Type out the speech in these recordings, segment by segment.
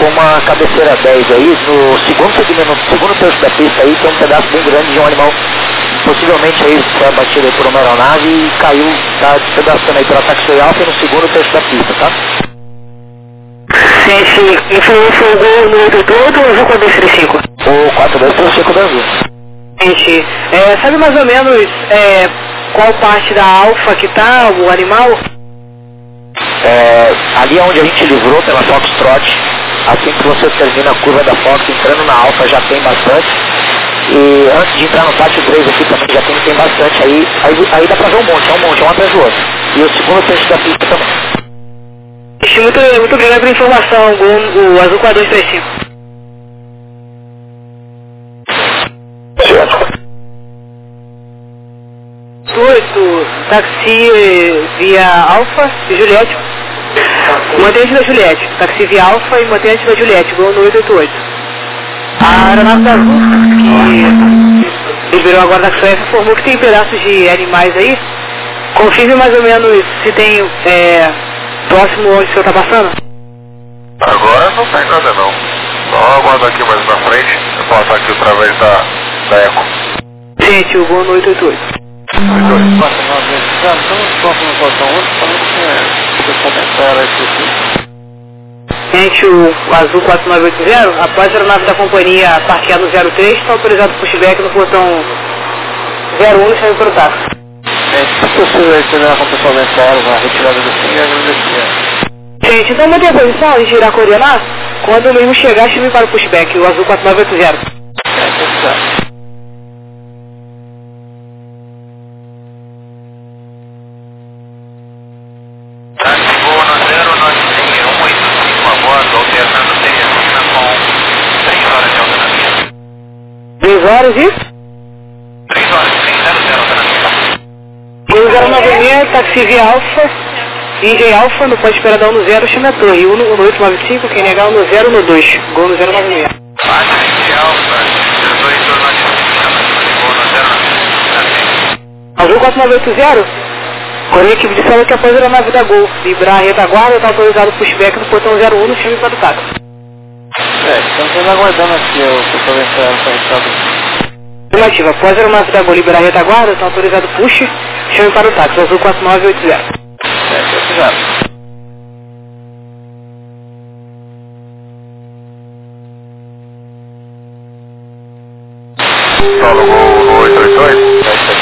uma cabeceira 10 aí, no segundo segmento, no segundo terço da pista aí, tem um pedaço bem grande de um animal, possivelmente aí foi abatido aí por uma aeronave e caiu, tá despedaçando aí pela taxiway alfa no segundo terço da pista, tá? Gente, influência do número todo ou azul 4235? O 4235 da azul. Gente, sabe mais ou menos qual parte da alfa que tá o animal? Ali onde a gente livrou pela Foxtrot, assim que você termina a curva da Fox, entrando na alfa já tem bastante. E antes de entrar no pátio 3 aqui também já tem bastante, aí dá pra ver um monte, um atrás do outro. E o segundo terço da pista também. Muito obrigado pela informação, o azul 4235. Certo. 8, táxi via Alfa e Juliette. Mantente da Juliette. Táxi via Alfa e mantente da Juliette, gol no 888. A aeronave da Azul, que liberou agora da XF, informou que tem pedaços de animais aí. Confirme mais ou menos se tem próximo onde o senhor está passando. Agora não tem nada não. Só aguardo aqui mais na frente. Eu passo aqui através da Eco. Gente, o gol no 888. Gente, o azul 4980, após a aeronave da companhia parquear no 03, está autorizado o pushback no portão 01 e saiu para o táxi. Se possível, terminar com o pessoal da aérea, a retirada do fim e agradecer. Gente, então mantenha a posição e girar a coordenar. Quando o mesmo chegar, chame para o pushback, o azul 4980. Horas e? 3 horas, 096, taxi via Alfa, DJ Alfa, não pode esperar dar 1 no 0, chama a torre, 1 no 895, quem negar 1 no 0 no 2, gol no 096. Azul 4980, correia equipe de sala que após a aeronave da Gol, vibrar a retaguarda, está autorizado o pushback no portão 01, chame para o táxi. Estamos aguardando aqui o pessoal da entrada para a entrada. Afirmativa, após a aeronave da Gol liberar a retaguarda, está autorizado push, chame para o táxi, azul 4980. Solo Gol no 888.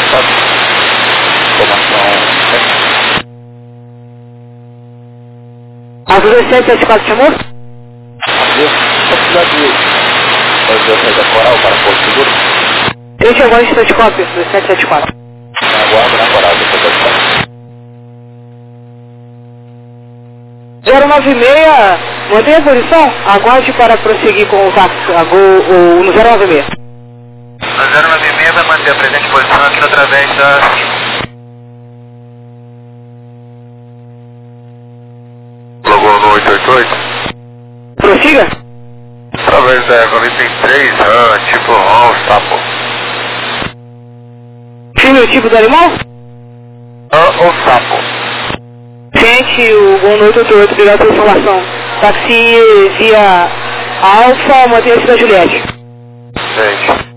Azul 2774 chamou? Pode da Coral para Porto Seguro? Deixa agora em Stratcópio, 2774. Aguardo na Coral, depois da Coral. 096, mantenha a posição, aguarde para prosseguir com o táxi, no 096. A 096 vai manter a presente posição aqui através da 5. Logo no 888. Prossiga. Através da Eco 23, tipo sapo. Filme o tipo do animal? O sapo. Gente, o gol no 888, obrigado pela informação. Táxi via Alfa, mantenha-se da Juliette. Gente.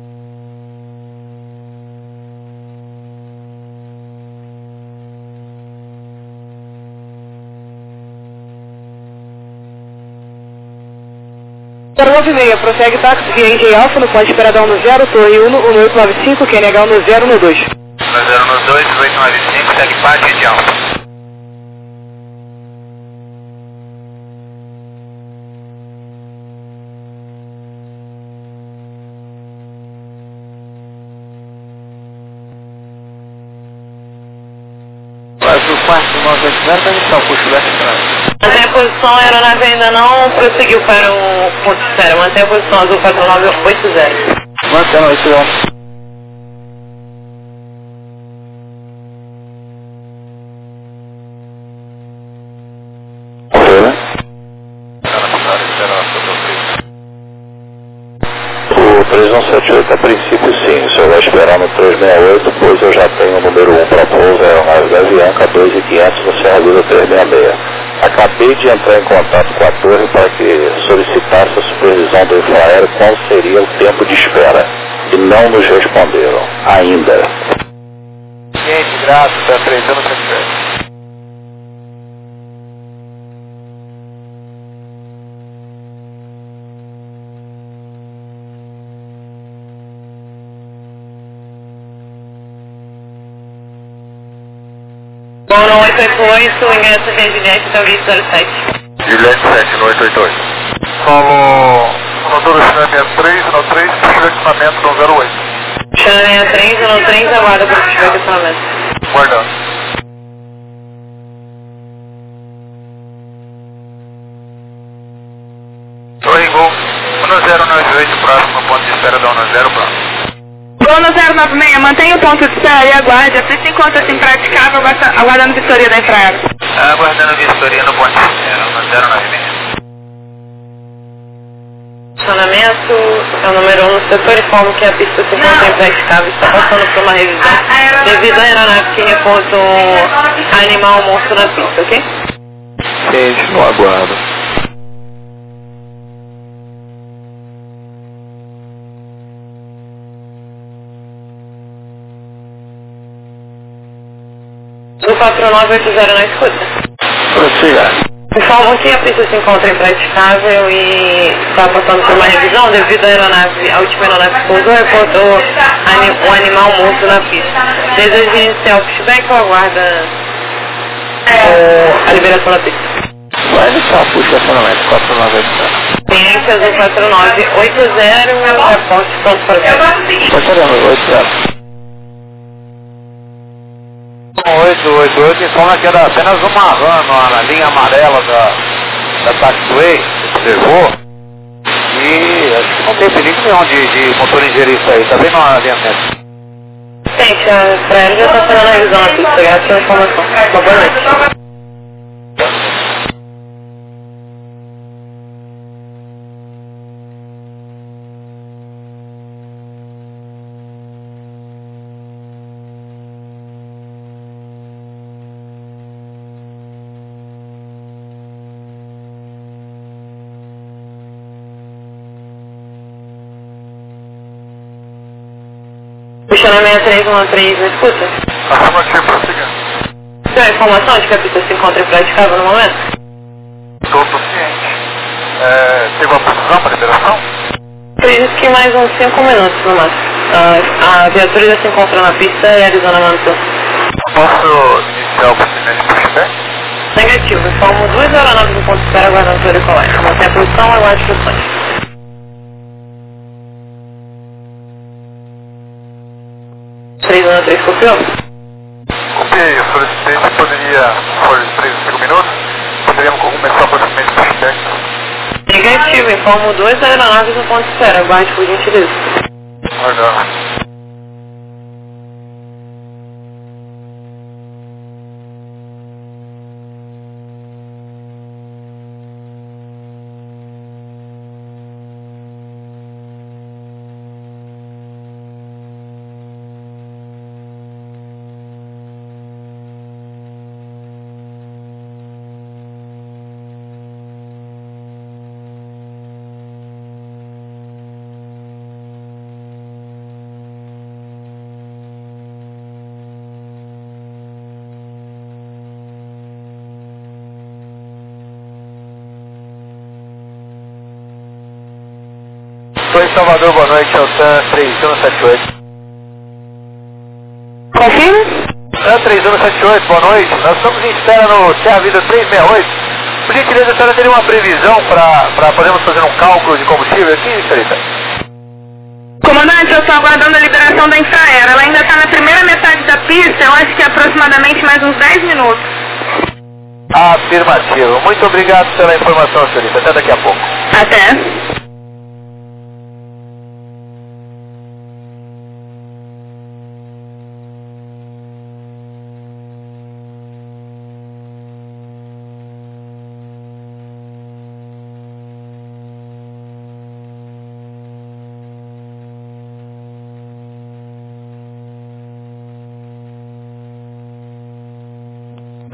Prossegue táxi via NG Alfa, não pode esperar dar 1 no 0, torre 1 no 895, quem negar 1 no 0 no 2. No 0 no 2, 895, segue parte de Alfa. Mas o quarto 980 vai estar o pushback atrás. Mantém a posição, a aeronave ainda não prosseguiu para o ponto zero. Mantém a posição azul 4980. Mantendo 880. O 3178 a princípio sim, o senhor vai esperar no 368, pois eu já tenho o número 1 para pouso, aeronave da Avianca 2500 no Serra Dura 366. Acabei de entrar em contato com a torre para que solicitasse a supervisão do infraero qual seria o tempo de espera. E não nos responderam, ainda. Gente, graças, tá 3 anos sem espera. Bom, no 888, ingresso via Juliette, então 2007. Juliette 7 no 888. Solo, sonador estacionamento 3, no 3, puxa de equipamento no 08. Xanané 3, no 3, aguarda para o estacionamento. Guardando. Oi, Gol. 1098, próximo ponto de espera da 10 próximo. Gol no 096, mantenha o ponto de espera e aguarde. A pista encontra-se impraticável, aguardando vistoria da infraero. Aguardando vistoria no ponto de espera, no 096. Estacionamento, é o número 1 no setor, informo que a pista se encontra impraticável, está passando por uma revisão devido à aeronave que reporta um animal monstro na pista, ok? Gente, no aguardo. Do 4980 na escuta. Prossiga. Informo que a pista se encontra impraticável e está passando por uma revisão devido à aeronave, a última aeronave que pousou reportou um animal morto na pista. Deseja iniciar o pushback ou aguarda a liberação da pista? Vai deixar o estacionamento 498. Ciência azul 4980, reporte pronto para ver. Estacionamento 80. 888 informa que era apenas uma van na linha amarela da taxiway, observou, e acho que não tem perigo nenhum de motor ingerir isso aí, tá bem no alinhamento. Gente, a Israel já está fazendo a revisão na pista, graças pela informação. Uma boa noite. Puxando 6313, me escuta? Afirmativo, prosseguindo. Tem a informação de que a pista se encontra impraticável no momento? Estou ciente. Teve uma precisão para liberação? Acredito que mais uns 5 minutos no máximo. A viatura já se encontra na pista e realizando a manutenção. Posso iniciar o procedimento de pushback? Negativo, informo 2 aeronaves no ponto de espera aguardando o decolagem. Mantém a posição, aguarde instruções. Copiou? Copiei, eu solicitei se poderia, por 3 ou 5 minutos, poderíamos começar o procedimento de pushback. Negativo, informo 2 aeronaves no ponto de espera, aguarde por gentileza. Guardando. Estou em Salvador, boa noite, é o TAN 3178. Confirma? TAN 3178, boa noite. Nós estamos em espera no Serra Vida 368. Por gentileza, a senhora teria uma previsão para podermos fazer um cálculo de combustível aqui, senhorita? Comandante, eu estou aguardando a liberação da infraero. Ela ainda está na primeira metade da pista, eu acho que é aproximadamente mais uns 10 minutos. Afirmativo. Muito obrigado pela informação, senhorita. Até daqui a pouco. Até.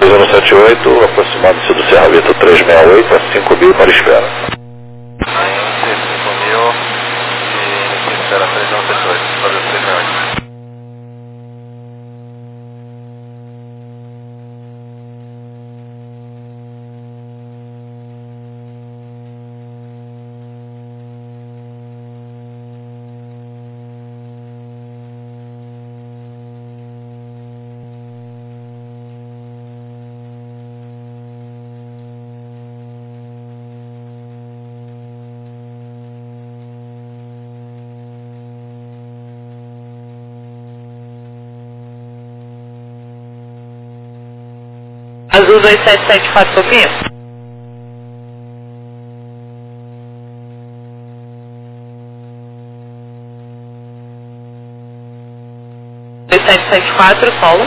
3078, aproximando-se do Serra Vita 368, a 5.000 para espera. Ainda 5.000 e espera 3178, fazer 368. Azul 2774, Sofia. Paulo.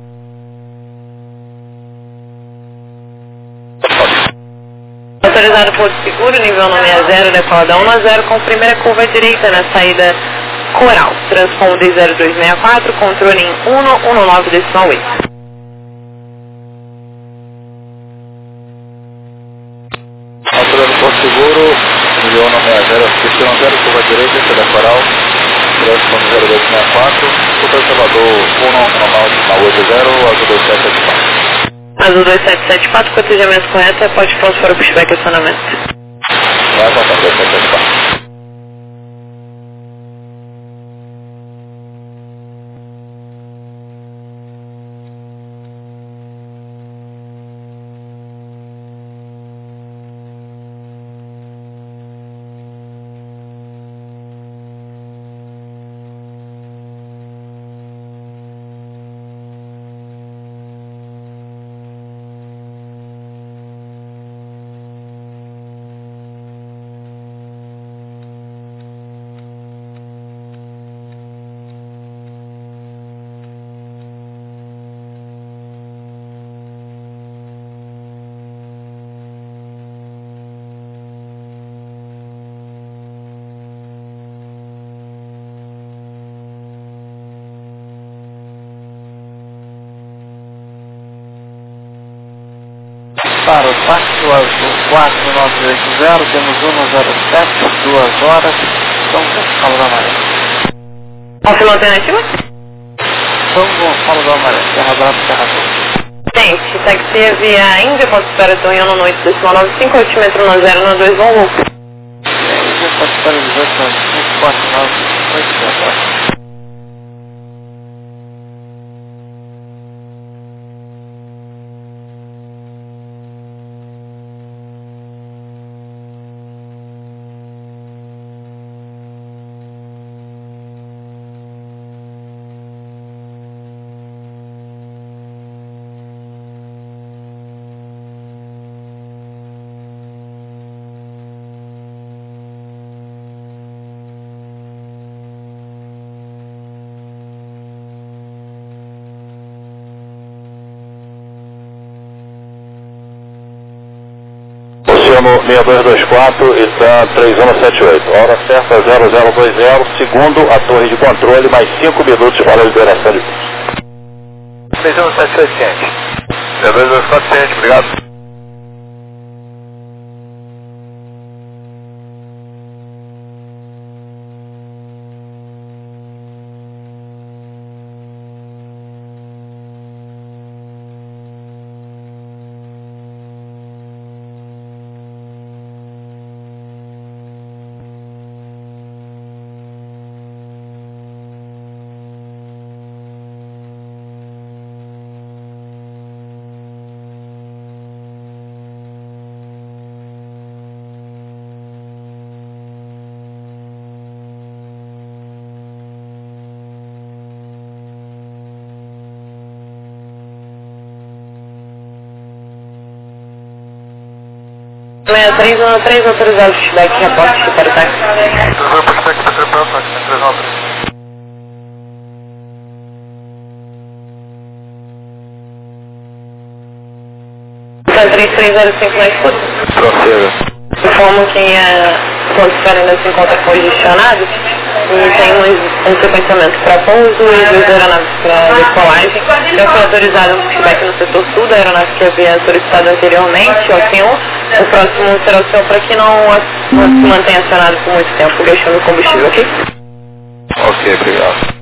Autorizado Porto Seguro, nível 960, decola 1 a 0, com primeira curva direita na saída Coral. Transponder 0264, controle em 119,8. Autorizado Porto Seguro, nível 960, destino 0, curva direita, saída Coral. Transponder 0264, Super Salvador 119,80, azul 2774. Azul 2774, cotejamento correto, pode pronto para o pushback e acionamento. Vai voltar 2774. Para o Pacto Azul 4980, temos 107, 2 horas, São Gonçalo do Amarelo. Confirma a alternativa? São Gonçalo do Amarelo, Terra Brava, Terra Azul. Gente, táxi via Índia, ponto espera Tonhão no 8,95, altímetro no 092, vão louco. Índia, ponto espera 18, 549, 8 horas. Oceano 6224 e está 3178. Hora certa 0020, segundo a torre de controle, mais 5 minutos para a liberação de curso. 3178 ciente. 0224 ciente, obrigado. Meia 313, autorizado feedback, reporte para o táxi. Autorizado pushback para tripulação, táxi 313. Está 3305 na escuta. Prossiga. Informo que a atmosfera ainda se encontra congestionado e tem um sequenciamento para pouso e 2 aeronaves para decolagem. Já foi autorizado um pushback no setor sul da aeronave que havia solicitado anteriormente ao senhor. O próximo será o senhor para que não se mantenha acionado por muito tempo, gastando combustível, ok? Ok, obrigado.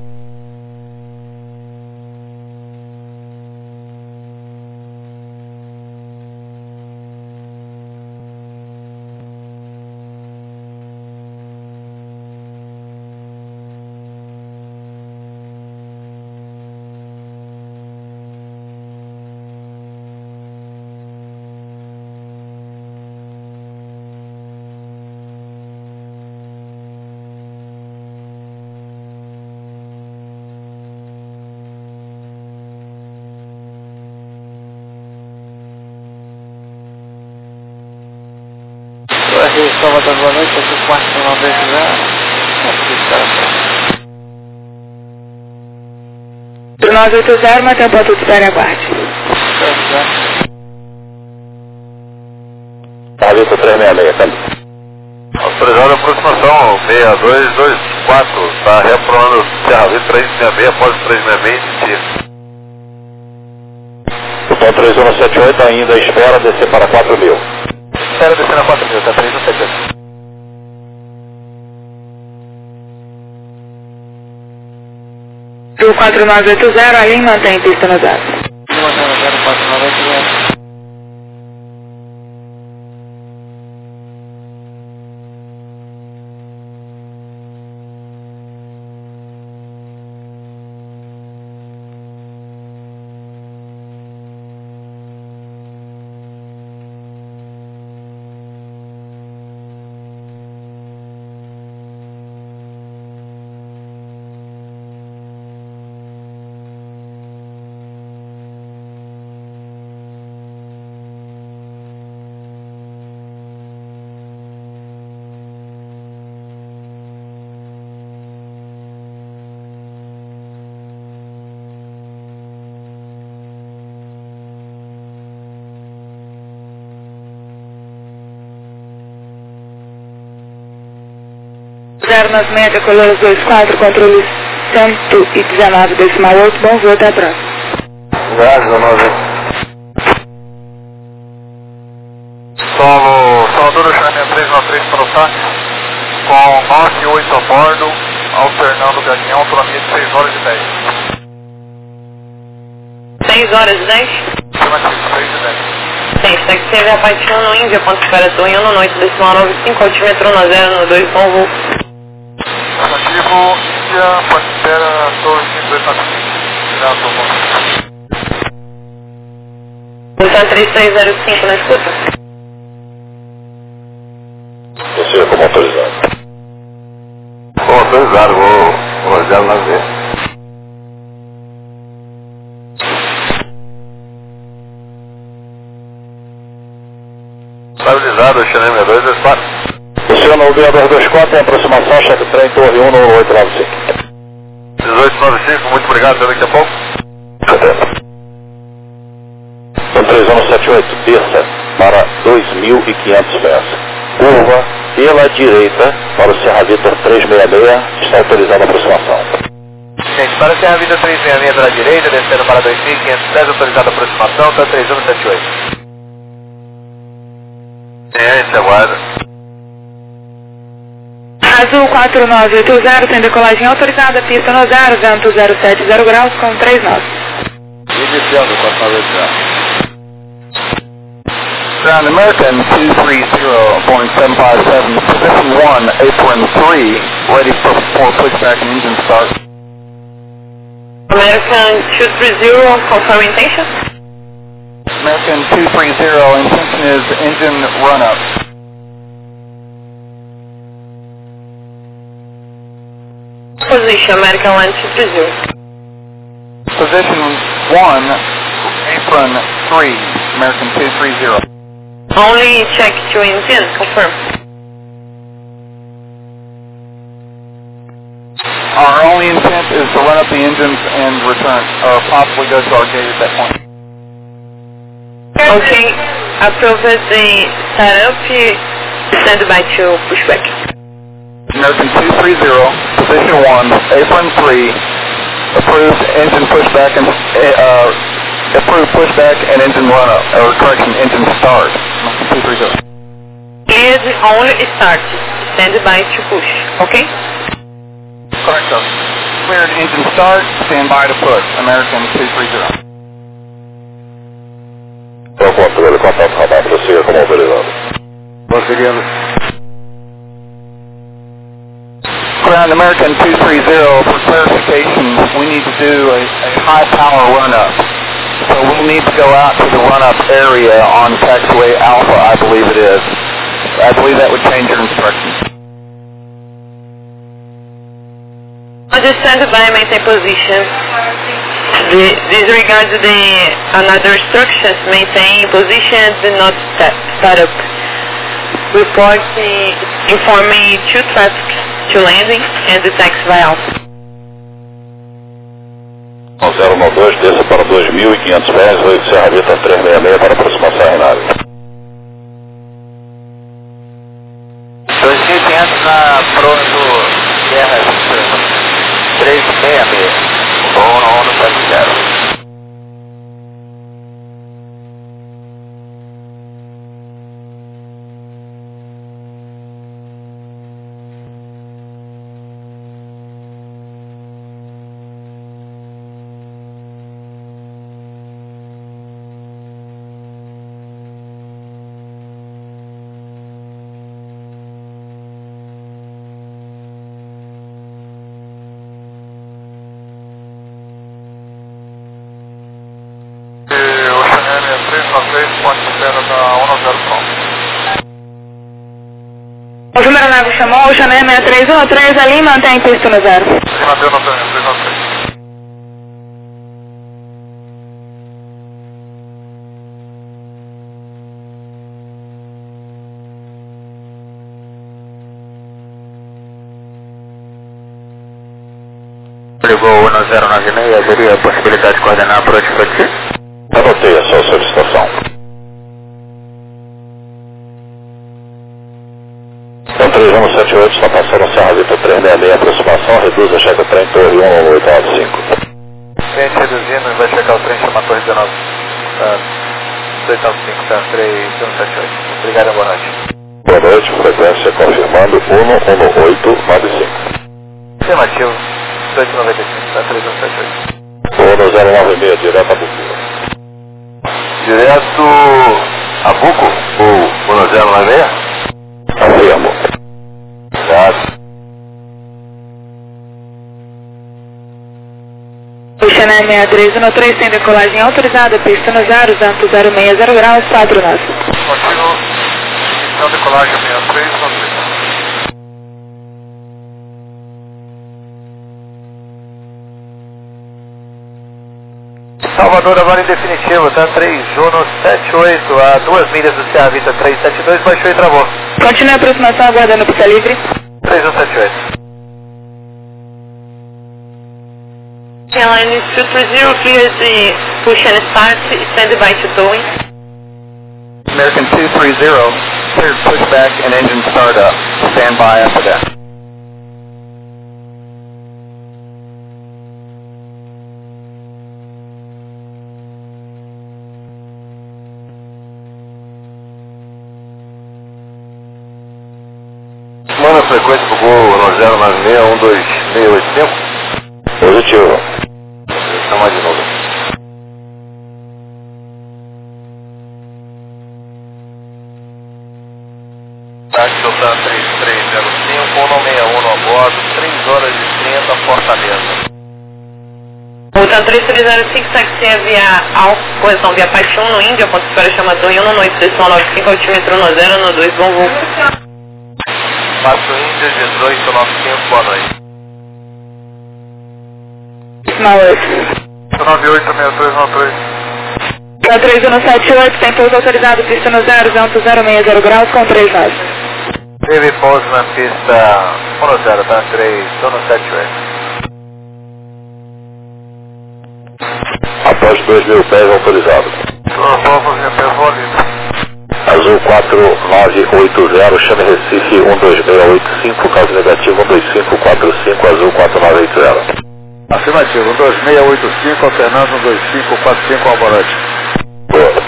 Salvador, boa noite, aqui o quarto do 980, mantém o ponto de espera e aguarde. Vitor 366, tá? Autorizado a aproximação 6224, está reaprovando Serra Vitor 366, após 366, Então 3178 ainda espera descer para 4.000. espera descer na 4.000, tá 3178. O 4980, a linha mantém pista nos dados. 4980. Nas média, colores 24, controle 119,8, bom voo, até a próxima. Solo Salvador Charme 393 para o TAC, com 9 e 8 a bordo, alternando o galinhão, autonomia de 6 horas e 10. 6 horas e 10? Afirmativo, 6 e 10. Sim, segue teve a parte 1 no Índia, ponto espera do 1 no noite, decimal 95, altímetro 10 no 2, bom voo. Afirmativo, Índia, ponte espera, torre 5295. Então 3305 na escuta. Você como autorizado. Como autorizado, vou olhar na ver. Estabilizado, Xanem 6224. Funciona o BA224, tem aproximação, chefe trem, torre 1 no 895. 1895, muito obrigado, até daqui a pouco. Então 3178, desça para 2.500 pés. Curva pela direita para o Serra Vitor 366, está autorizada a aproximação. Gente, para o Serra Vitor 366 pela direita, descendo para 2.500 pés, autorizada a aproximação, está 3178. A gente aguarda. Azul 4980, tem decolagem autorizada, pista no 0, vento 070 graus com 3 nós. Iniciando 4980. Ground American 230, Boeing 757, position 1, apron 3, ready for pushback and engine start. American 230, confirm intention. American 230, intention is engine run-up. Position, American 1230. Position 1, apron 3, American 230. Only check to engine, confirm. Our only intent is to run up the engines and return, or possibly go to our gate at that point. Okay, approve the setup, stand by to pushback. American 230, position 1, apron 3, approved engine pushback and approved pushback and engine run-up, or correction, engine start. 230. Cleared only start. Stand by to push. Okay? Correct, sir. Cleared engine start, stand by to push. American 230. Controle, contato radar, prossiga como autorizado. Prosseguindo. Ground American 230, for clarification, we need to do a high power run-up. So we'll need to go out to the run-up area on taxiway Alpha, I believe it is. I believe that would change your instructions. Just stand by, maintain position. Disregard another instructions, maintain position, do not start up. Report informing to traffic to landing and the taxiway Alpha. 092, desça para 2.500 pés, voo de Serravita 366 para aproximação em nave. 2.500 na Proso Guerra 366, voo no 70. O número 9 chamou, o Chanel 6313 ali, mantém pista no 0. Mantém no 393. Ligou 1096, haveria a possibilidade de coordenar a approach para ti? Anotei a sua solicitação. Então 3178 está passando a Serravita 366, aproximação, reduz a checa trem torre 11895. Gente reduzindo, vai checar o trem, chama a torre 19. 295, tá? 3178. Obrigado, boa noite. Boa noite, frequência confirmando 11895. Afirmativo, 295, tá? 3178. Voo no 096, direto a Buco. Direto a Buco? Ou no 096? Afirmo. Obrigado. O Chanel 6313 tem decolagem autorizada, pista no 0, vento 060 graus, 4 nós. Contínuo, inicial decolagem 6393. Salvador agora em definitivo, tá? 3 Juno 78 a 2 milhas do Serravita 372, baixou e travou. Continue a aproximação aguardando pista livre. 3178. Airline 230, clear the push and start, stand by to towing. American 230, cleared pushback and engine startup. Stand by after that. Manda a frequência pro Gol 909612685. Positivo. Chama de novo. Táxi Delta 3305, 161 a bordo, 3 horas e 30, Fortaleza. Voltando 3305, taxi via Alfa, correção via Paixão no Índia, ponto de espera chamador em 198, 95, altímetro 10, no 2, bom voo. Passo Índia 1895, boa noite. Small 986393. 3178, tem pouso autorizado, pista no 0, vento 060 graus, com 3 nós. Teve pouso na pista 10, tá? 3, tô no 78. Após 2.000 pés autorizado. Prova GP Voo livre. Azul 4980, chame Recife 12685. 125, caso negativo 12545, azul 4980. Afirmativo, 2685, alternando 12545, Alborante. Boa.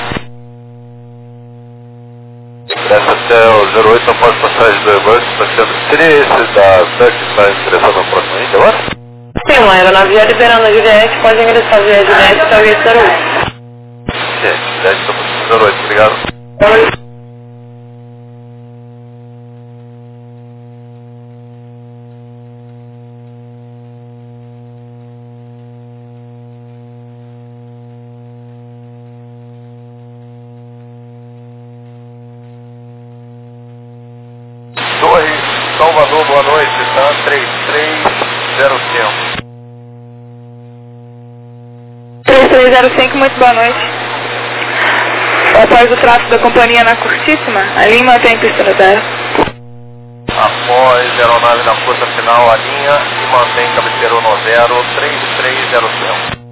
Essa até o 08 após passagem do Airbus, está sendo... Seria esse da TUC que está ingressando no próximo índio agora? Sim, uma aeronave já liberando a Juliette, pode ingressar via Juliette até o Juliette 08. Ok, Juliette está passando 08, obrigado. Salvador, boa noite, tá 3305. 3305, muito boa noite. Após o tráfego da companhia na Curtíssima, a linha mantém pista no zero. Após a aeronave na força final, a linha e mantém cabeceira no zero, 3305.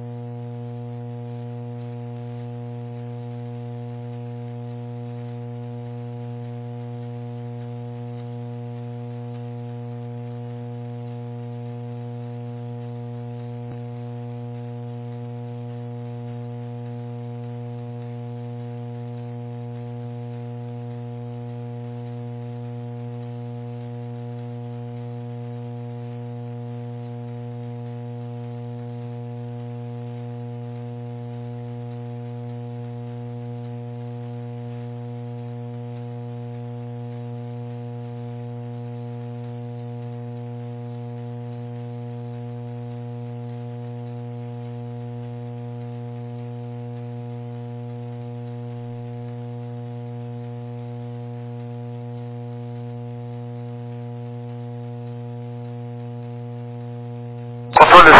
Controle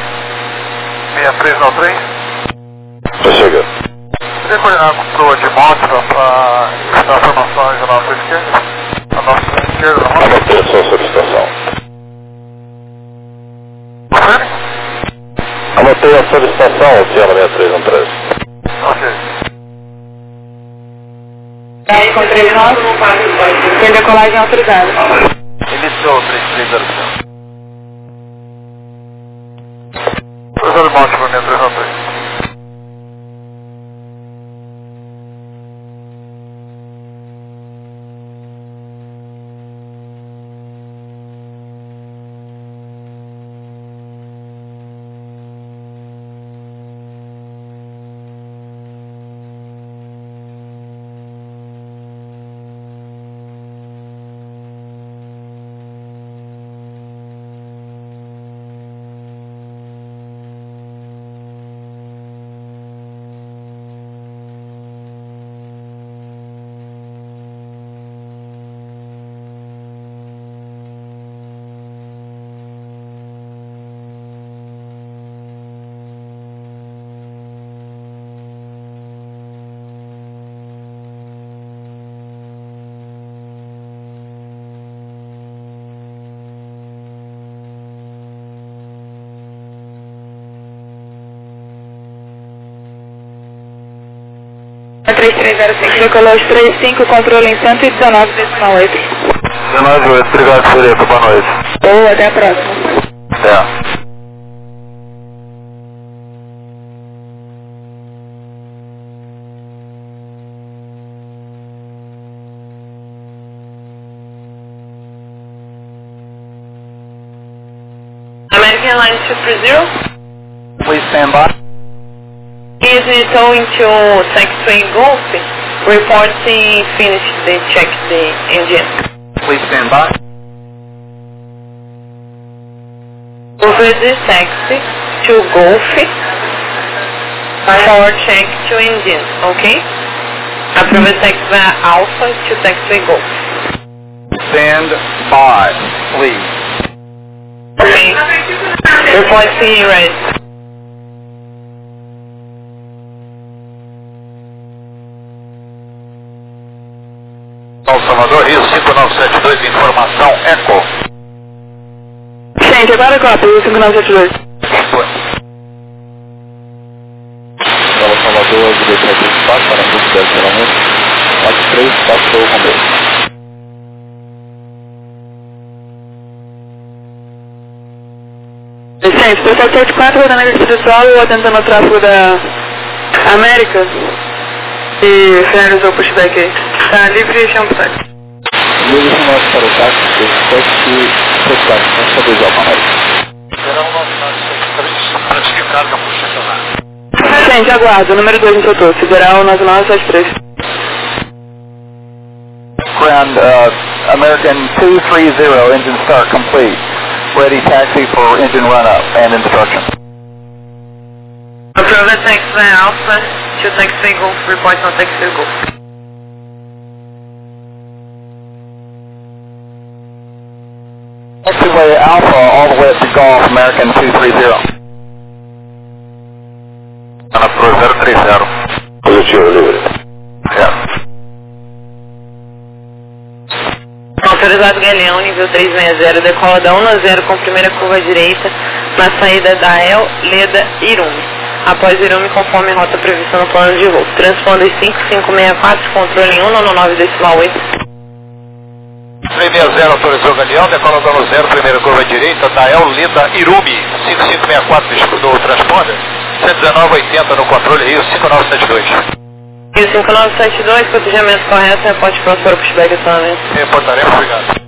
6393. Tô chegando. Poderia coordenar com o proa de moto para dar informações à nossa esquerda? À nossa esquerda, na moto? Anotei a sua solicitação. Confere? Anotei a solicitação, Oceano 6313. Ok. Com 39, tem decolagem autorizada. Iniciou 3305. Professor de moto para mim, 393. A 3305, decolagem 35, controle em 119,8. 198, obrigado, Furico, boa noite. Ou até a próxima. Até. American Airlines 230. Please stand by. Is returning to taxiway Golf, reporting finished the check the engine. Please stand by. Over the taxi to Golf for check to engine, okay? Approve taxiway Alpha to taxiway Golf. Stand by, please. Okay. Reporting ready. Salvador, Rio 5972, informação Eco. Gente, agora cópia, 5972. Salvador, direção 24, para a busca de 43, passou o começo. Exatamente, o pessoal 74 vai na ilha espiritual atentando ao tráfego da América e finalizou o pushback aí. Tá livre e chama pro táxi. Livre e chama para o táxi, 774, vamos fazer igual para a América. Será o 993, antes que carga por estacionar. Gente, aguardo, número 2 no setor, Federal 9973. Ground, American 230, engine start complete. Ready taxi for engine run-up and instruction. Approve taxi Alpha to taxi Golf, report on taxi Golf. Taxiway Alpha all the way up to Golf, American 230. Ana Pro 030. Positivo, livre. Autorizado Galeão, nível 360, decola da 1-0 com primeira curva direita na saída da El, Leda, Irumi. Após Irumi, conforme rota prevista no plano de voo. Transponder 5564, controle em 199,8. 360 autorizou Galeão, decola dando 0, primeira curva direita, da El, Leda, Irumi. 5564 do transponder, 119,80 no controle Rio 5972. Rio 5972, cotejamento correto, reporte pronto para o pushback acionamento. Reportaremos, obrigado.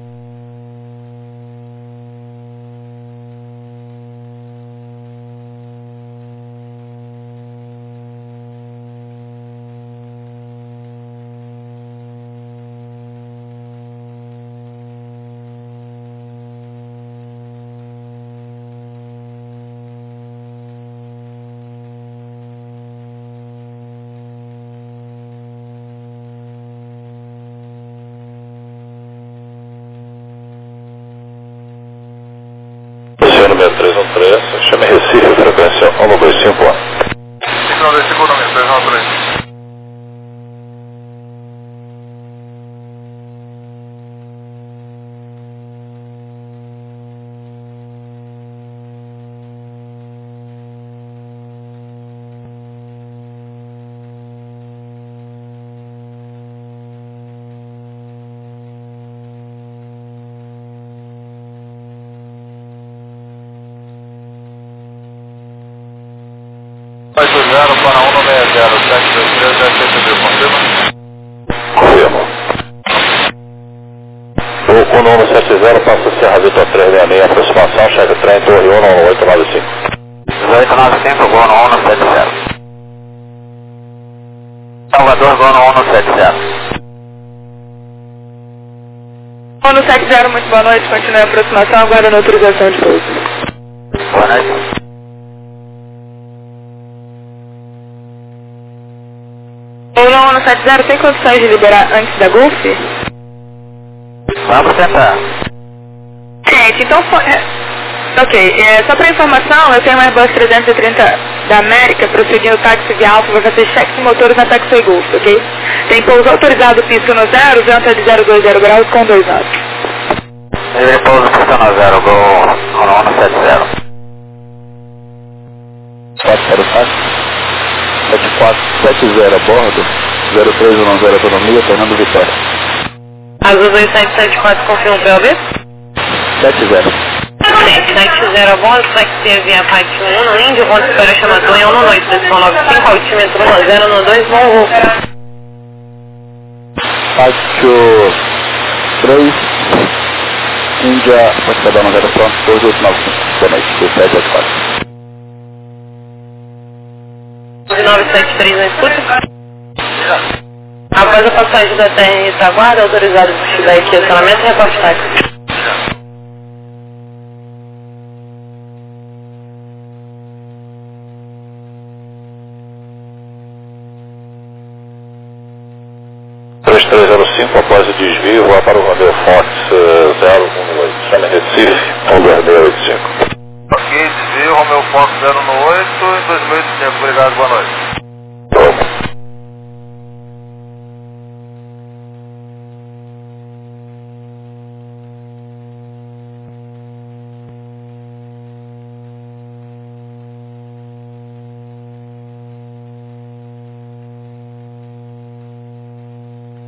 Número 313, chame Recife, frequência 1251. Não, desse segundo número, 313. Para 160, 723, deve ter recebido, confirma? Confirmo. O número 70 passa Serra Vitor 366, aproximação, chefe trem, torre 11895. 1895, voo no 170. Salvador, voo no 170. Ono 70, muito boa noite, continue a aproximação, agora na autorização de pouso. Boa noite. Ono 70, tem condições de liberar antes da Golf? Vamos tentar. Gente, então ok, só para informação, eu tenho um Airbus 330 da América prosseguindo o táxi via Alfa, vai fazer cheque de motores na Taxiway Golf, ok? Tem pouso autorizado piso no 0, vento de 020 graus com 2 knots. Ele pouso piso no 0, voo no 170. 7470 a bordo, 0310 autonomia, Fernando Vitória. Azul 2774, confirma o PLB? 70. 70 a bordo, táxi via parte 1 no Índio, ponto de espera chamador em 19295, altímetro 1012, bom voo. Pátio 3, Índia, pode pegar uma 0 pronto, 2895, boa noite, 2774. 973 na escuta. Após a passagem da TR Itaguara, autorizado por estudar aqui acionamento e reporte táxi. Após o desvio, vá para o Romeo Fox 018, chame Recife, 12685. Ok, desvio, Romeo Fox 018 em 2005, obrigado, boa noite. Toma.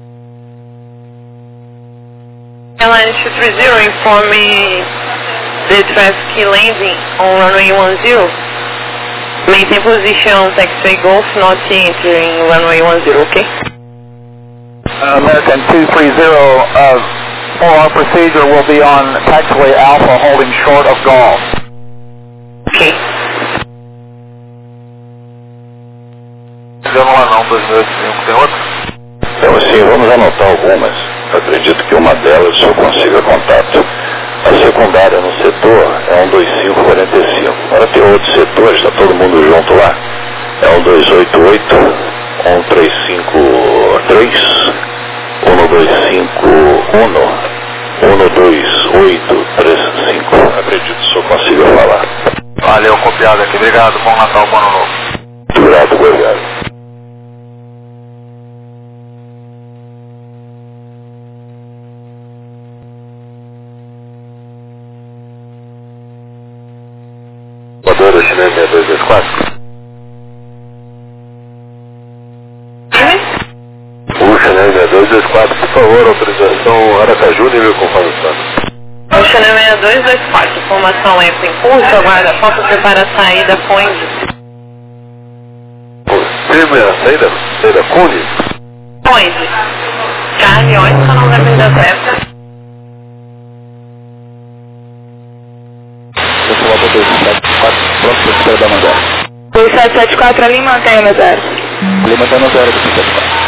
Airline 230 inform me The traffic landing on runway 10. Maintain position taxiway Golf, not entering runway 10, okay? American 230, for our procedure will be on taxiway Alpha holding short of Golf. Ok. Vamos lá não, 285, tem outra? Então assim, vamos anotar algumas. Acredito que uma delas eu consiga contato. A secundária no setor é 12545. Agora tem outros setores, está todo mundo junto lá. É 1288, 1353, 1251, 12835. Acredito que eu consiga falar. Valeu, copiado aqui. Obrigado. Bom Natal, bom Ano Novo. Obrigado, obrigado. Voadora China 6224. O Chanel 6224, por favor, autorização Aracaju, nível conforme plano. O Chanel 6224, informação é com impulso, aguarda a foto, prepara a saída com índice. Firme a saída Cune. Onde? Charlie 8, canal 027. Pronto para espera da Mangueira. 2774 ali, mantém no 0. Ali mantém no 0 do 274.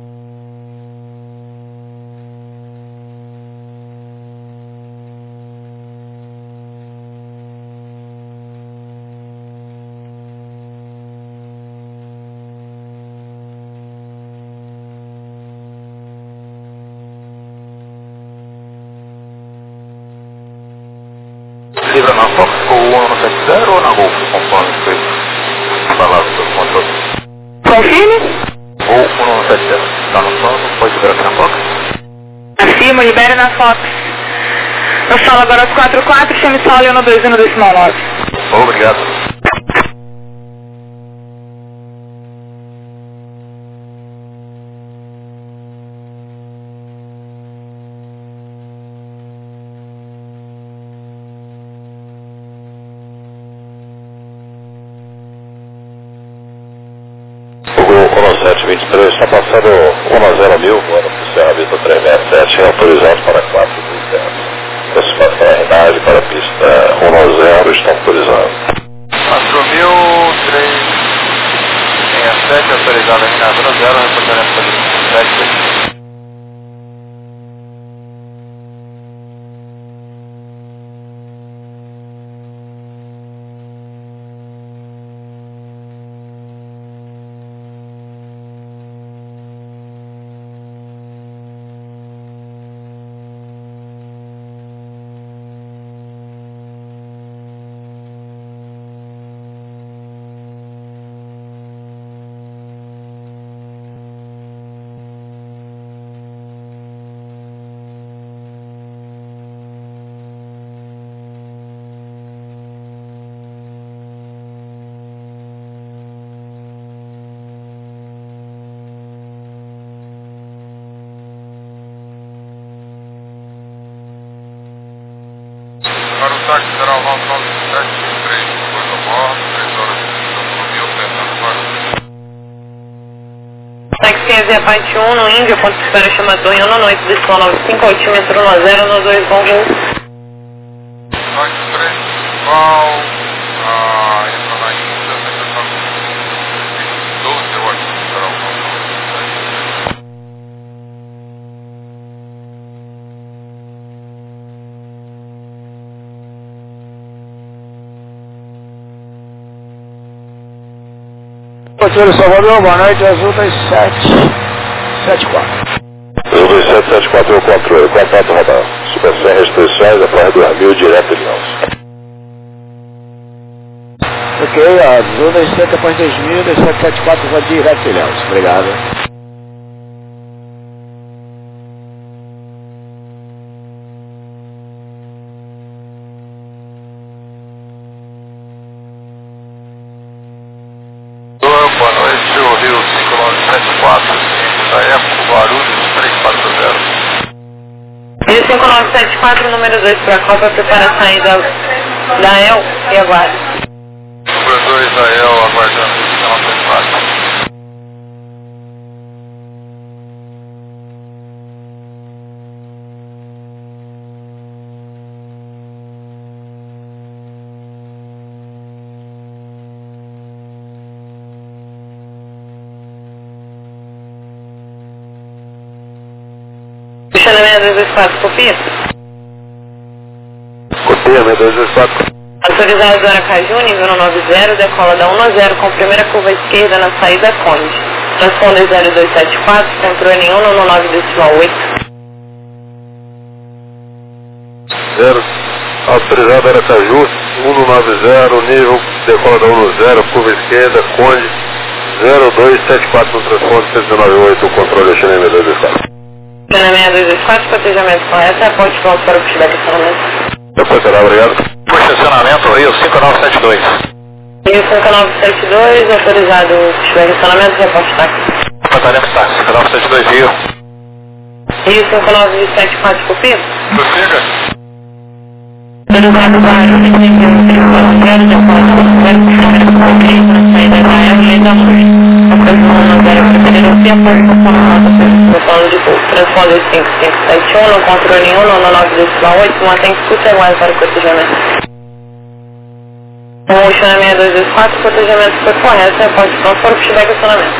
Livra na Fox ou 170 ou na Golf, conforme foi falado pelo controle? Confirme? Ou 170. Está no plano, pode liberar aqui na Fox? Afirma, libera na Fox. Eu falo agora aos 44, chame só Leono 21 decimal 9. Obrigado. O 1723 está passando 10 mil, voando para o Serra Vista 367, é autorizado para 4 mil metros. Classificação RNAG para a pista 10 está autorizado. 4.367, autorizado aqui na 00, reportaremos para 7. Para o táxi geral 99753, depois a bordo, 3 horas de autonomia, ofertando para Táxi Zé Parte 1 no Índia, ponto de espera chamador em ano noite, decisão 95, altímetro 10, no 2, bom voo. táxi 3, principal, entra na Índia, sempre está no 12, eu acho, geral 99753. Patrulha Salvador, boa noite, Azul 2774. Azul 2774 é o controle, contato radar. Super sem restrições, após 2000, direto em Ilhéus. Ok, Azul 27 após 2000, 2774 vai direto em Ilhéus. Obrigado. Boa noite, o Rio 5974, da época, Guarulhos 340. Rio 5974, número 2 para a Copa, prepara a saída Dael e aguarde. Número 2, Dael, aguardando o sinal 34. Puxando a 6224, copia. Copia, 6224. Autorizado do Aracaju, nível 190, decola da 1-0 com primeira curva esquerda na saída Conde. Transponder 0274, controle 199,8. 0. Autorizado Aracaju, 190, nível, decola da 10, curva esquerda, Conde, 0274 no transponder 198, controle Xanem 6224. Xanem 6224, protejamento correto, aponte pronto para o pushback acionamento. Depois será, obrigado. Por estacionamento Rio 5972. Rio 5972, autorizado o pushback acionamento, reporte táxi. Batalhão está, 5972 Rio. Rio 5974, copia. Prossiga. Autorizado do Aracaju, nível 190, decola da 1-0 com primeira curva esquerda na saída Gaia, Lenda Luz. Autorizado 1-0, primeira e apoio com nota pelo plano de voo. Transponder 5571, no controle 199,8, mantém escuta e aguarde para o protejamento. O Xanem 6224, protegimento foi correto, reporte pronto para o pushback acionamento.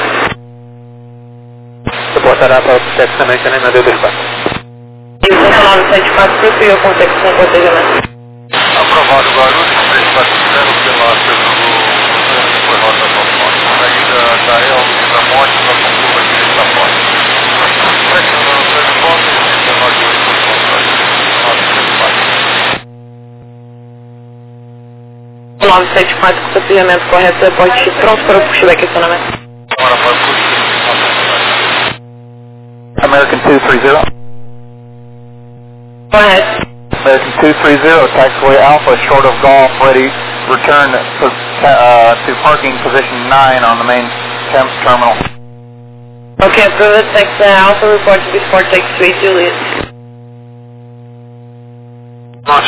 Reportará para o pushback também, Xanem 6224. Rio 5974, prosseguiu com protegimento. Aprovado Guarulhos 340 pela segundo foi rota Monte. Saída Dael, Luísa Monte, na curva direita da Monte. Pressionando o transporte, 974, protegimento correto, reporte pronto para o pushback acionamento. Agora para o push. American 230. Correto. American 230, taxiway Alpha, short of Golf, ready, return to parking position 9 on the main terminal. Ok, approved, taxi Alpha, report to Sport Taxi 3 Juliet. Norte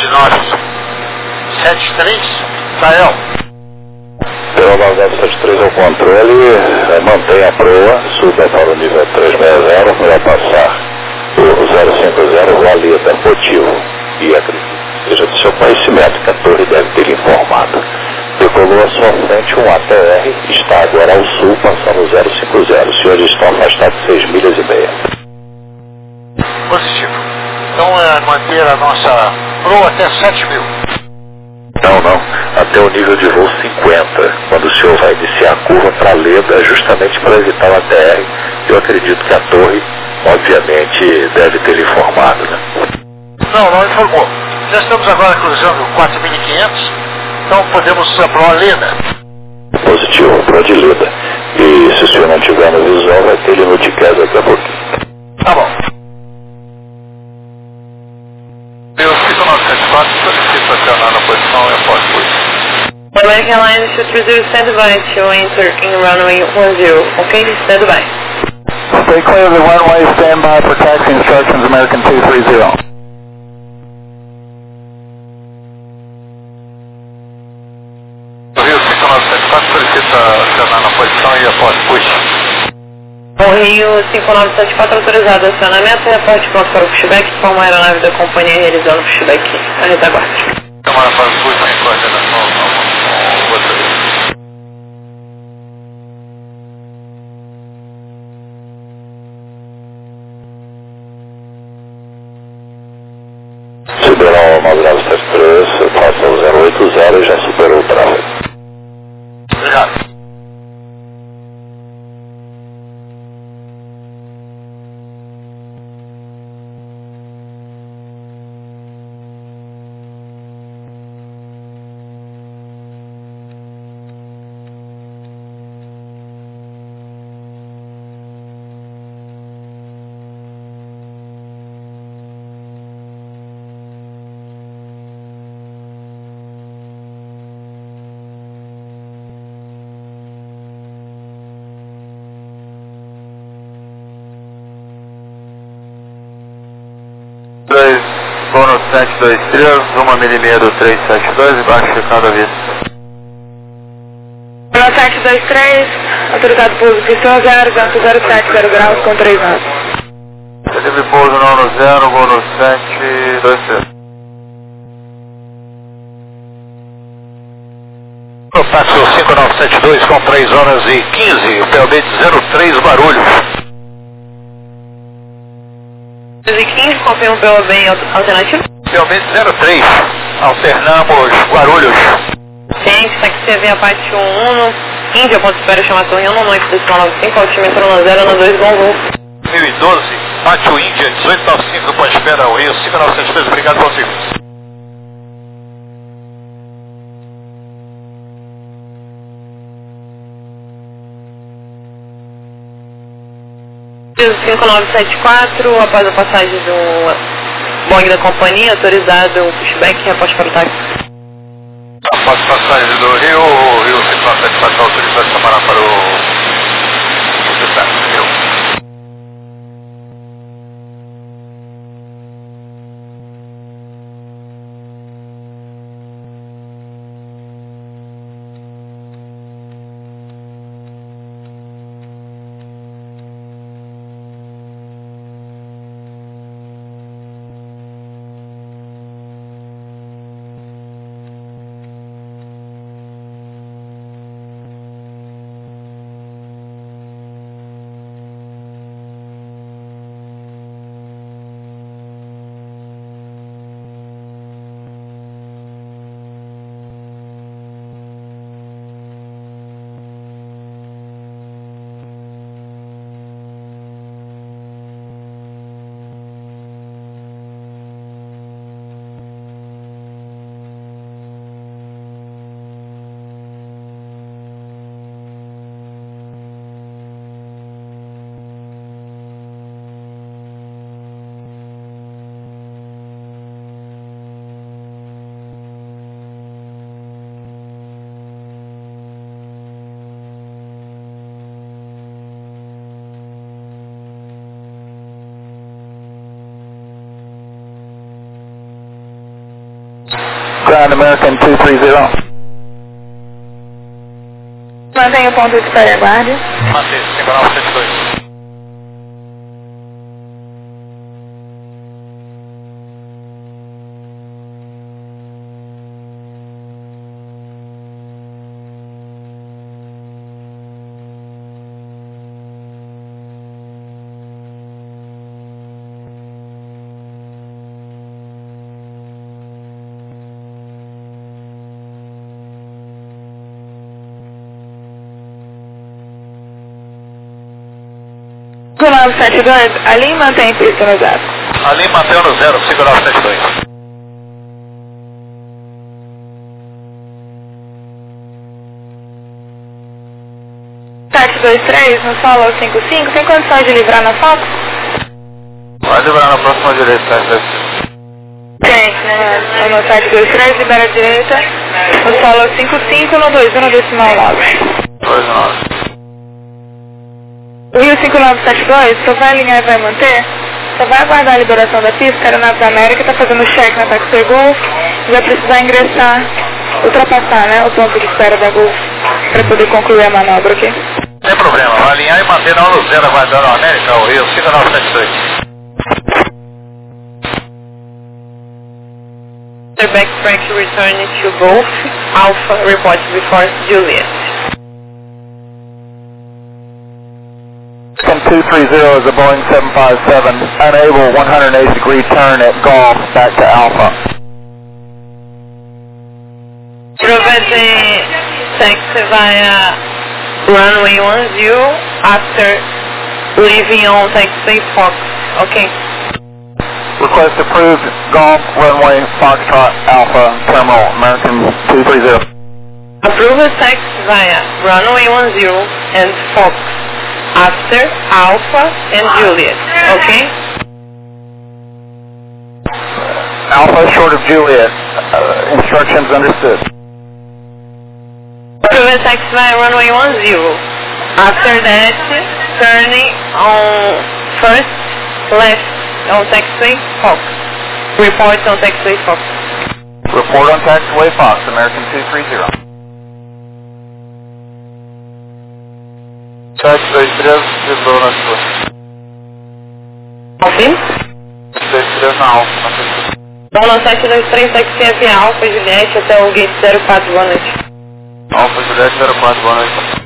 73, Dael. Pelo 973 ao controle, mantenha a proa, suba para o nível 360, vai passar o 050 Valeta, motivo. E acredito que seja do seu conhecimento que a torre deve ter informado. Decolou à sua frente um ATR, está agora ao sul, passando o 050. Os senhores estão afastados 6 milhas e meia. Positivo. Então é manter a nossa proa até 7.000. Não, até o nível de voo 50, quando o senhor vai iniciar a curva para Leda, justamente para evitar o ATR. Eu acredito que a torre, obviamente, deve ter informado, né? Não informou. Já estamos agora cruzando 4.500, então podemos para a Leda. Positivo, para de Leda. E se o senhor não tiver no visual, vai ter limite de queda daqui a pouquinho. Tá bom. Eu 5974, solicito acionar na posição e após push. American Airlines 230, stand by to enter in runway 10, ok? Stand by. Stay clear of the runway, stand by for taxi instructions, American 230. Rio 5974, solicita acionar na posição e após push. O Rio 5974, autorizado o acionamento, reporte pronto para o pushback, como a aeronave da companhia realizando o pushback a retaguarda. Chamada para o push em coordenação com você. Sideral 973, passa o 080 e já superou o tráfego. Obrigado. 723, 1mm372, embaixo de cada vez. 723, autorizado pouso pistão 0, vento 07, 0 graus com 3 knots. Livre pouso não no 0, vou no 723. No táxi 5972 com 3 horas e 15, POB de 03 Guarulhos. 15, confirma o POB alternativo. POB de 03, alternamos Guarulhos. Gente, táxi CV a parte 11, Índia, ponto de espera, chama a torre 1, noite decimal 95, altímetro no 0, no 2, bom voo. 2012, Pátio Índia, 1895, ponto de espera, o Rio 5972, obrigado pelo serviço. 5974, após a passagem do Boeing da companhia, autorizado o pushback, reposte para o táxi. Após a passagem do Rio, o Rio 5974 autorizado chamar para o táxi, Rio. Ground American 230. Mantenha o ponto de espera, aguarde. Mantém, 5972. Com 972, ali mantém pista no 0. Ali mantém no 0, 5972. Táxi 23, no solo 55, tem condições de livrar na foto? Vai livrar na próxima direita, tá? Tem, né? No táxi 23, libera a direita, no solo 55, no 21, no decimal 9. 29. O Rio 5972, só vai alinhar e vai manter? Só vai aguardar a liberação da pista, a Aeronaves da América está fazendo check na Taxi Gulf e vai precisar ingressar, ultrapassar, né, o ponto de espera da Gulf para poder concluir a manobra aqui. Sem problema, vai alinhar e manter na no 0, aguardando a América, o Rio 5972. The backtrack returning to Gulf, Alpha report before Juliet. 230 is a Boeing 757, unable 180-degree turn at Golf back to Alpha. Provide taxi via runway 10 after leaving on taxi Fox. Okay. Request approved, Golf runway Foxtrot Alpha Terminal American 230. Approve taxi via runway 10 and Fox. After Alpha and Juliet, okay? Alpha short of Juliet. Instructions understood. Approve taxi via runway 10. After that, turning on first left on taxi Fox. Report on taxiway Fox. Report on taxiway Fox, American 230. 723, vibrou na sua. Confirm? 723 na Alfa. Dono 723, taxi via Alfa Juliette até o gate 04, boa noite. Alfa Juliette 04, boa noite.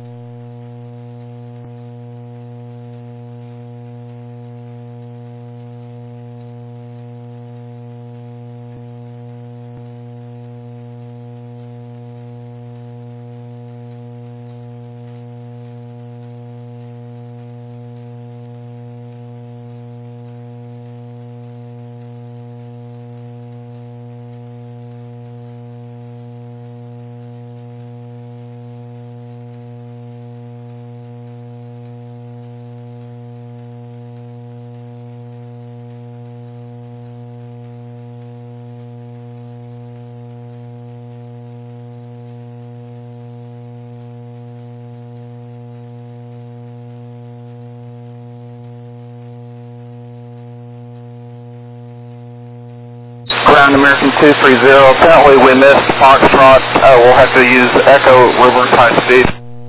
Ground American 230. Apparently we missed Foxtrot. We'll have to use Echo reverse high speed.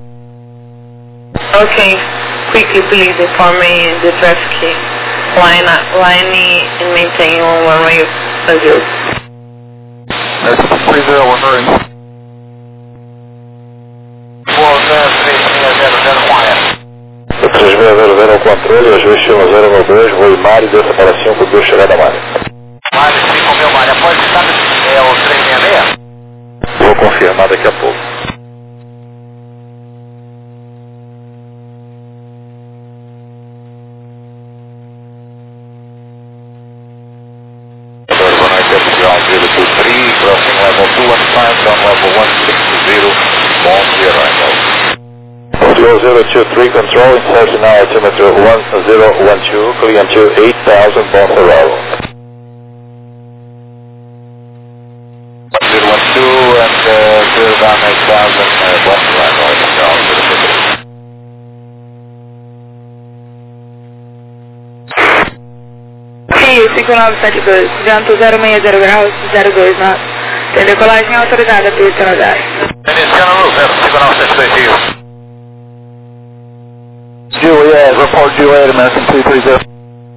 Okay, quickly please inform me the traffic line and maintain on runway 0. American 230, we're hurrying. 3600 ao controle, ajuste 1092, voo Mari, desça para 5, deu chegada a Mari. Mari 5000, Mari, pode estar o 366? Vou confirmar daqui a pouco. Crossing level 2 and 5, down level 160, Montreal arrival. 2023 control, insertion now altimeter 1012, clear until 8000, both arrival. 012 and clear down 8000, both arrival, down 053. Rio 5972, vento 060 graus, 02 knots. Tem decolagem autorizada pelo Canadá. Iniciando no 05972 Rio. Juliet, report Juliet, American 230.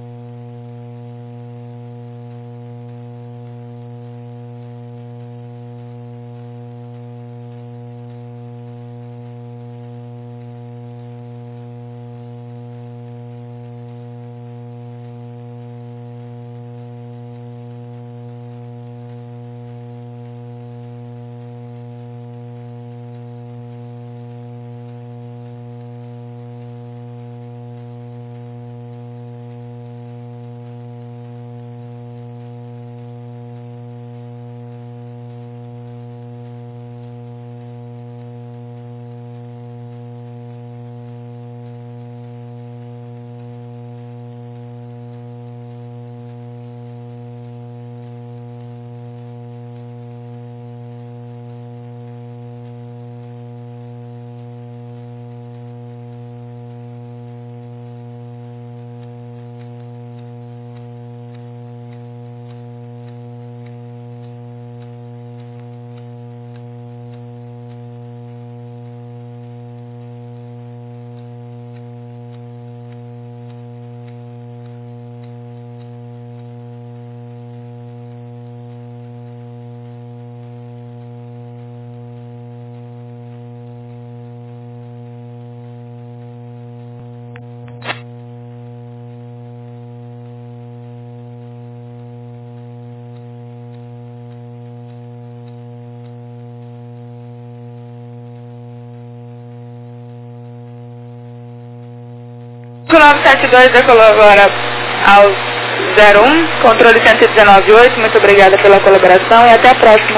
O 972 decolou agora ao 01, controle 119.8, muito obrigada pela colaboração e até a próxima.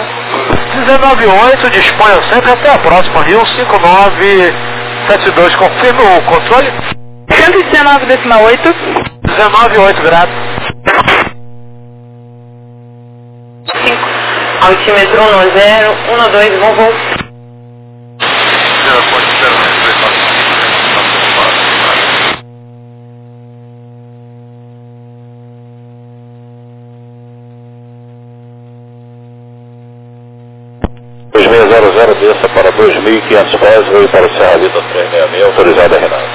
198, disponha sempre, até a próxima, Rio 5972, confirma o controle? 119,8. 198, grato. 5, altímetro 10, 12, bom voo. 4100 desça para 2.500 pés, veio para o Serra Vida 366, autorizado a Renato.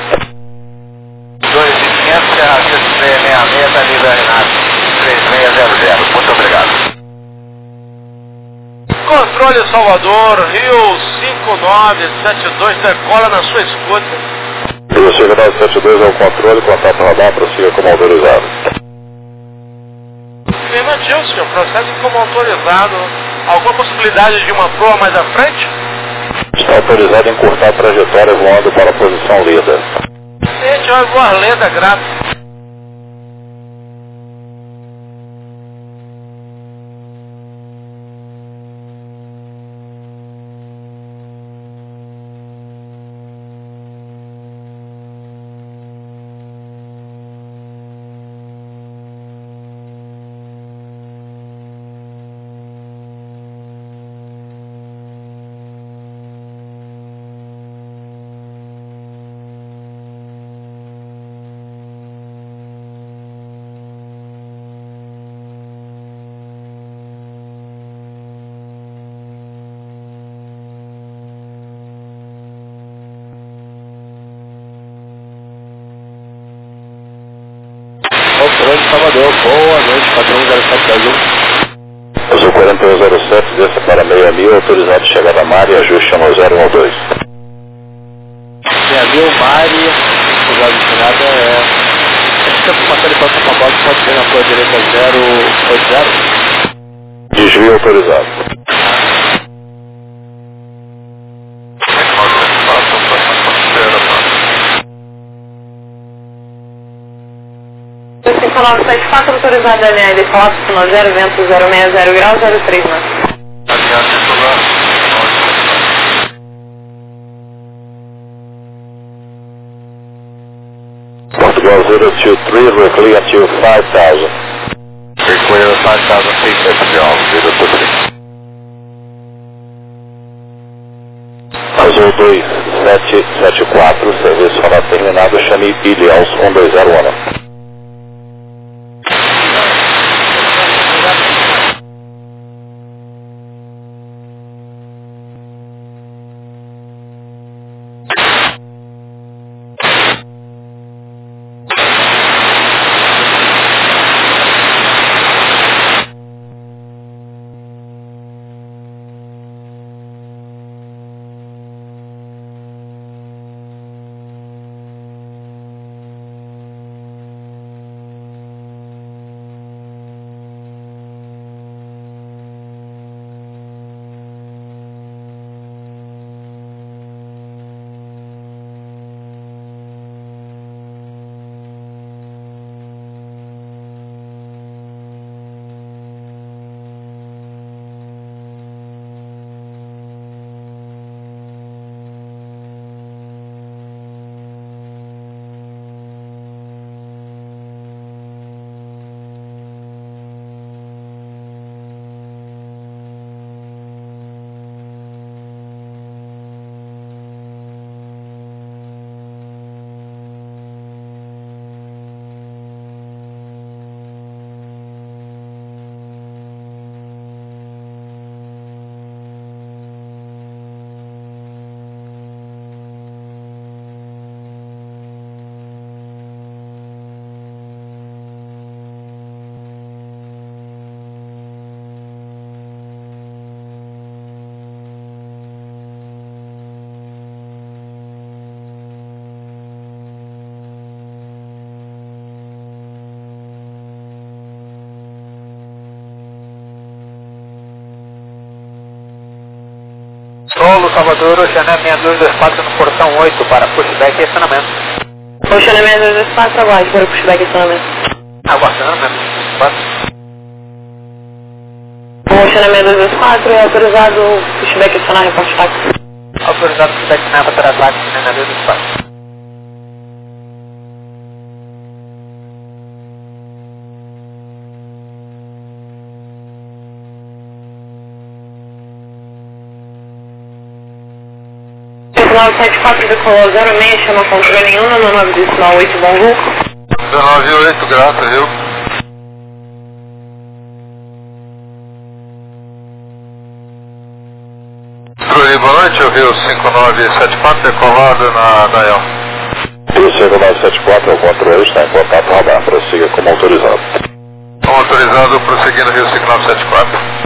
2.500, Serra Vida 366, está livre a Renato, 3600, muito obrigado. Controle Salvador, Rio 5972, decola na sua escuta. Rio 5972 é o controle, contato radar, prossiga como autorizado. Afirmativo, senhor, prossegue como autorizado. Alguma possibilidade de uma proa mais à frente? Está autorizado a encurtar a trajetória voando para a posição lida. Gente, vai voar lenda, grato. Controle Salvador, boa noite, padrão 07 Azul. Azul 4107, desça para 6.000, autorizado chegada a mar e ajuste no 012. 6.000, Mari, o adicionado é... Acho que a formação de próxima pacote pode ser na sua direita 080. Desvio autorizado. Cinco 974 autorizado LL, Colapso final 0, vento 060 grau 03, né? Aliás, titular. Portugal 023, we're clear until 5,000. We're clear 5,000 feet, Portugal 023. Azul 2774, serviço sonoro terminado, chame Ilhaus 1201. Solo Salvador, Oceané 6224 no portão 8 para pushback e estacionamento. Oceané 6224, aguarde para o pushback e estacionamento. Aguardando, né? Oceané 6224 é autorizado o pushback e estacionar em porte táxi. Autorizado pushback na para táxi, né? Na 224. Final 74 decolou 06, chama controle 1, no 9 decimal 8, bom voo. 19,8 graças, viu? aí, boa noite, eu vi o 5974 decolado na Dael. O 5974 é o controle, está em contato, radar, prossiga como autorizado. Como autorizado, prosseguindo Rio 5974.